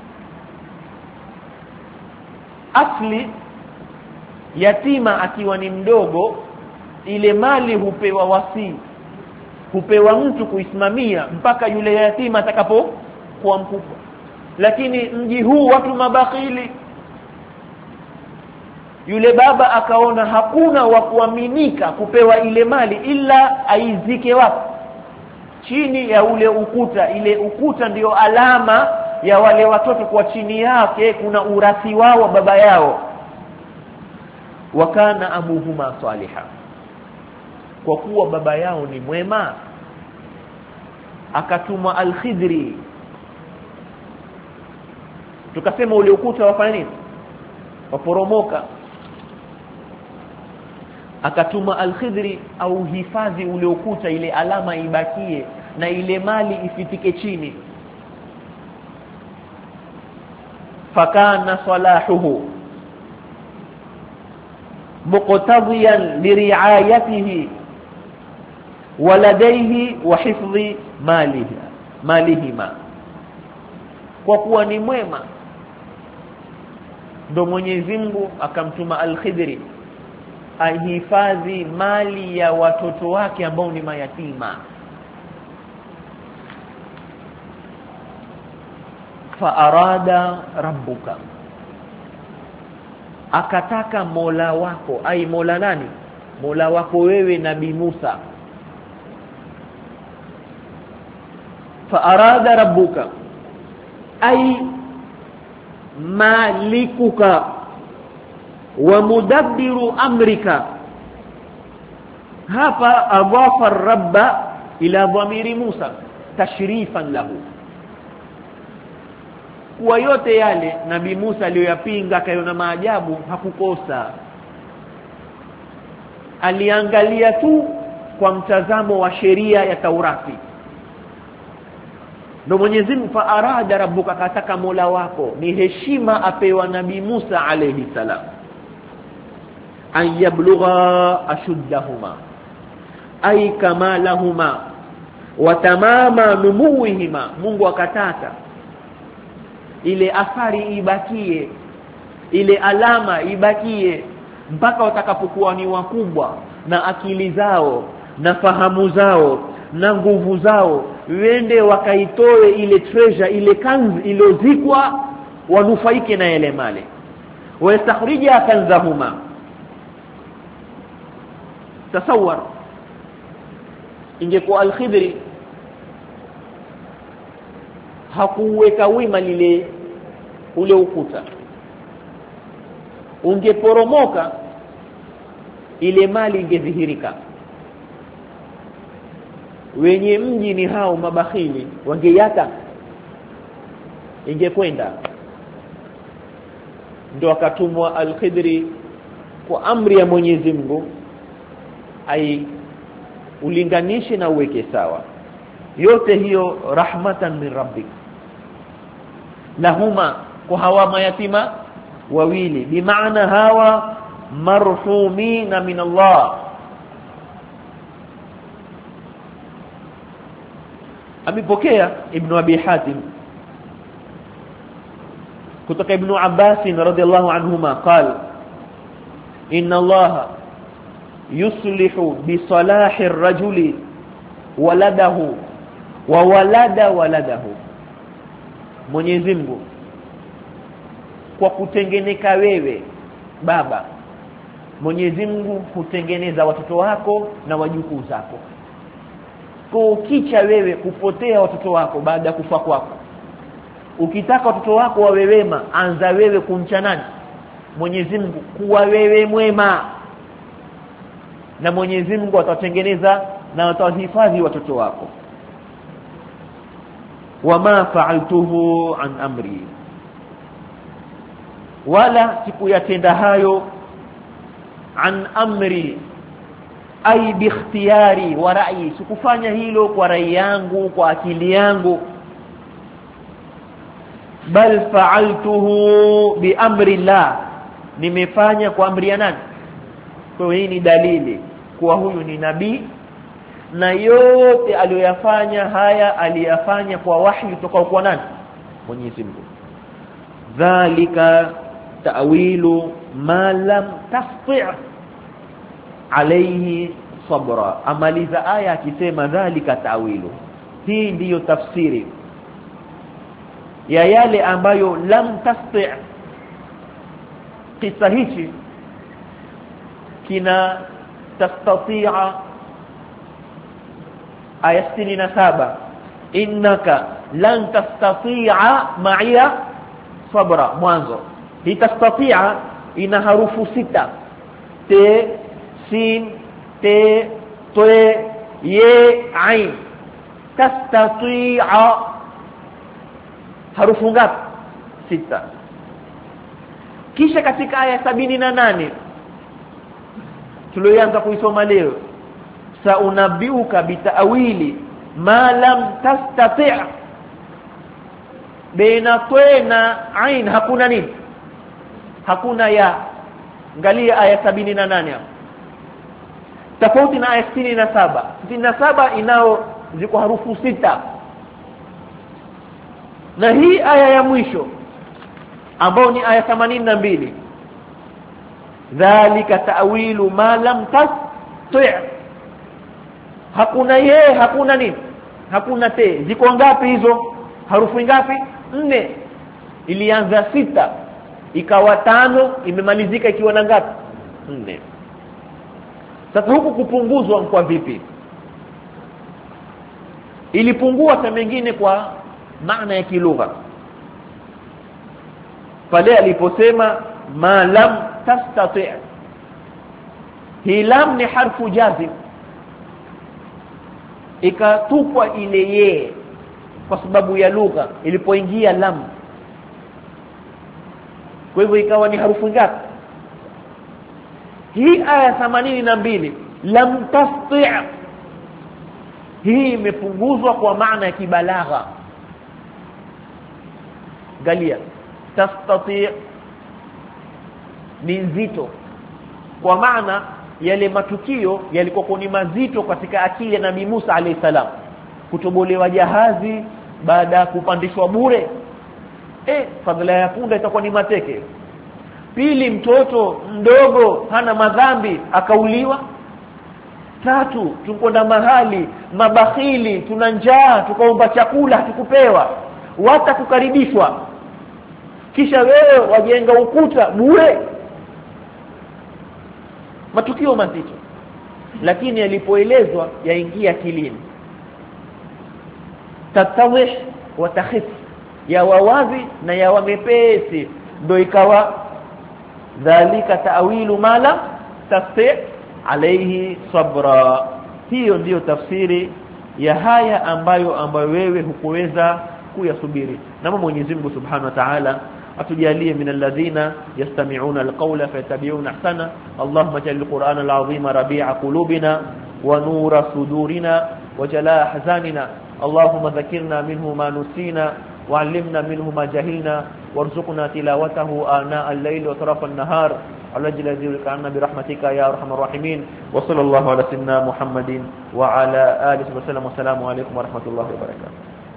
Asli yatima akiwa ni mdogo, ile mali hupewa wasi, hupewa mtu kuisimamia mpaka yule yatima atakapo kuwa mkubwa. Lakini mji huu watu mabakhili, yule baba akaona hakuna wa kuaminika kupewa ile mali ila aizike wapi? Chini ya ule ukuta. Ile ukuta ndio alama ya wale watoto, kwa chini yake kuna urathi wao baba yao. Wakana abuhuma saliha, kwa kuwa baba yao ni mwema, akatuma al-Khidri. Tukasema ule ukuta wafanya nini? Waporomoka. Akatuma al-Khidri au hifadhi ule ukuta, ile alama ibakie na ile mali ifitike chini. Fakana salahuhu muqtadiyan liriayatihi waladaihi wa hifdhi malihi malihima. Kwa kuwa ni mwema, ndo Mwenyezi Mungu akamtuma al-Khidri ahifadhi mali ya watoto wake ambao ni mayatima. Fa arada rabbuka, akataka Mola wako. Ai, Mola nani? Mola wako wewe Nabii Musa. Fa arada rabbuka ai malikuka wa mudabbiru amrika. Hapa adhafa rabba ila dhamiri Musa tashrifan lahu. Kwa yote yale Nabii Musa aliyoyapinga, akaiona maajabu, hakukosa. aliangalia tu kwa mtazamo wa sheria ya Taurati. Ndio Mwenyezi Mungu fa arada rabbuka, kataka Mola wako ni heshima apewa Nabii Musa alayhi salam, an yablugha ashuddahuma ay kamalahuma wa tamama numuhima. Mungu akataka ile athari ibakie, ile alama ibakie mpaka watakapokuwa ni wakubwa na akili zao na fahamu zao na nguvu zao, wende wakaitoe ile treasure, ile kanzi iliyozikwa, wanufaike na yale mali. Wa yastakhrija kanzahuma. Tasawwar, ingekuwa Al-Khidri hakuweka wima lile ule ukuta, ungeporomoka, ile mali ingedhihirika. Wenye mji ni hao mabakhili, wangeyata, ingekwenda. Ndio akatumwa Al-Khidri kwa amri ya Mwenyezi Mungu, ai ulinganishe na uweke sawa. Yote hiyo rahmatan min rabbik lahuma, kwa hawa mayatima wawili, bimaana hawa marhumina min Allah. Amepokea Ibn Abi Hatim kutoka Ibn Abbas radhiyallahu anhuma qala inna Allah yuslihu bi salahi ar-rajuli waladahu wa walada waladahu. Mwenyezi Mungu kwa kutengeneka wewe baba, Mwenyezi Mungu hutengeneza watoto wako na wajukuu zako. Kwa ukicha wewe kupotea watoto wako baada ya kufa kwako, ukitaka watoto wako wawe wema, anza wewe kumcha nani? Mwenyezi Mungu, kuwa wewe mwema, na Mwenyezi Mungu atatengeneza na atahifadhi watoto wako. Wama fa'altuhu an amri, wala sikuyatenda hayo an amri ay bi ikhtiyari wa ra'yi, sikufanya hilo kwa rai yangu, kwa akili yangu, bal fa'altuhu bi amri Allah, nimefanya kwa amri ya nani? Kwa hii ni dalili kuwa huyu ni nabii, na yote aliyoyafanya haya aliyafanya kwa wahi kutoka kwa nani? Mwenyezi Mungu. Dhalika ta'wilu ma lam tasti' alayhi sabra. Amaliza aya akisema dhalika ta'wilu, hii ndiyo tafsiri ya yale ambayo lam tasti'. Kisa hichi kina tastati'a aya sitini na saba, innaka lan tastati'a ma'iya sabra. Mwanzo hii tastati'a ina harufu sita: te, sin, te, te, ye, ain. Tastati'a harufu ngapi? Sita. Kisha katika aya sabini na nane tuliyoanza kuisoma leo, saunabiuka bitawili ma lam tastati', baina tena ain hakuna nini? Hakuna ya. Angalia aya sabini na nane hapo, tofauti na aya sitini na saba. sitini na saba inao ziko harufu sita, na hii aya ya mwisho ambao ni aya themanini na mbili, dhalika ta'wilu ma lam tasti', hakuna ye, hakuna nini? Hakuna te. Ziko ngapi hizo harufu? Ngapi? Nne. Ilianza sita ikawa tano, imemalizika ikiwa na ngapi? Nne. Sasa huku kupunguzwa kwa vipi? Ilipungua kwa mengine kwa maana ya kilugha pale aliposema ma lam tastati'. Hii lam ni harfu jazim, ikatupwa ile ye kwa sababu ya lugha ilipoingia lam. Kwa hivyo ikawa ni harufu ngapi? hii aya themanini na mbili lam tasti' hii imepunguzwa kwa maana ya kibalagha. Galia tastati' ni nzito, kwa maana yale matukio yalikuwa ni mazito katika akili ya Nabii Musa alayhi salam. Kutobolewa jahazi baada ya kupandishwa bure, eh fadhila ya punda itakuwa ni mateke. Pili, mtoto mdogo hana madhambi akauliwa. Tatu, tukwenda mahali mabakhili, tuna njaa, tukaomba chakula hatukupewa, wata kukaribishwa, kisha wewe wajenga ukuta bure. Matukio mazito, lakini yalipoelezwa yaingia kilini. Tatawih wa takhif, ya wawazi na ya wamepesi, ndio ikawa dhalika ta'wilu mala tasti alayhi sabra. Hiyo ndiyo tafsiri ya haya ambayo ambayo wewe hukuweza kuyasubiri. Na Mwenyezi Mungu Subhanahu wa Ta'ala atujalie min alladhina yastami'una alqawla fayattabi'una ahsana. Allahumma ij'al alqur'ana al'azima rabi'a qulubina wa nura sudurina wa jalaa ahzanina. Allahumma dhakkirna minhu ma nusina وعلمنا منه ما جهلنا وارزقنا تلاوته آناء الليل وطرف النهار على جل ذلك عنا برحمتك يا أرحم الراحمين. وصلى الله على سيدنا محمد وعلى آله وسلم. والسلام عليكم ورحمة الله وبركاته.